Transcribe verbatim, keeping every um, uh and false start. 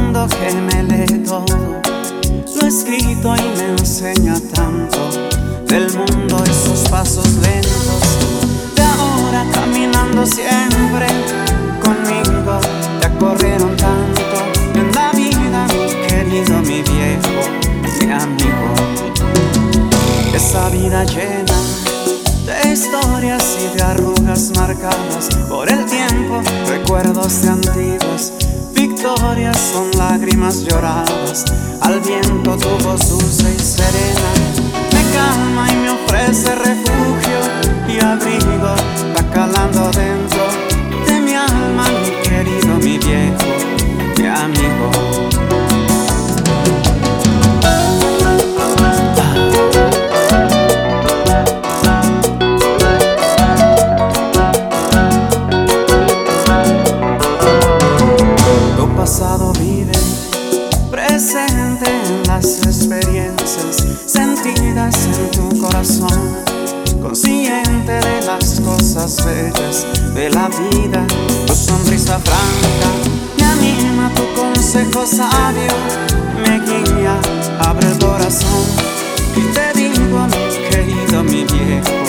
mundo que me lee todo lo escrito y me enseña tanto del mundo y sus pasos lentos. De ahora caminando siempre conmigo, ya corrieron tanto en la vida, mi querido, mi viejo, mi amigo. Esa vida llena de historias y de arrugas marcadas por el tiempo, recuerdos de antiguos, victorias son lágrimas lloradas. Al viento tu voz dulce y serena me calma y me ofrece refugio y abrigo. Va calando dentro de mi alma, mi querido, mi viejo, mi amigo. Pasado vive presente en las experiencias sentidas en tu corazón, consciente de las cosas bellas de la vida. Tu sonrisa franca me anima, tu consejo sabio me guía. Abre el corazón y te digo, mi querido, mi viejo,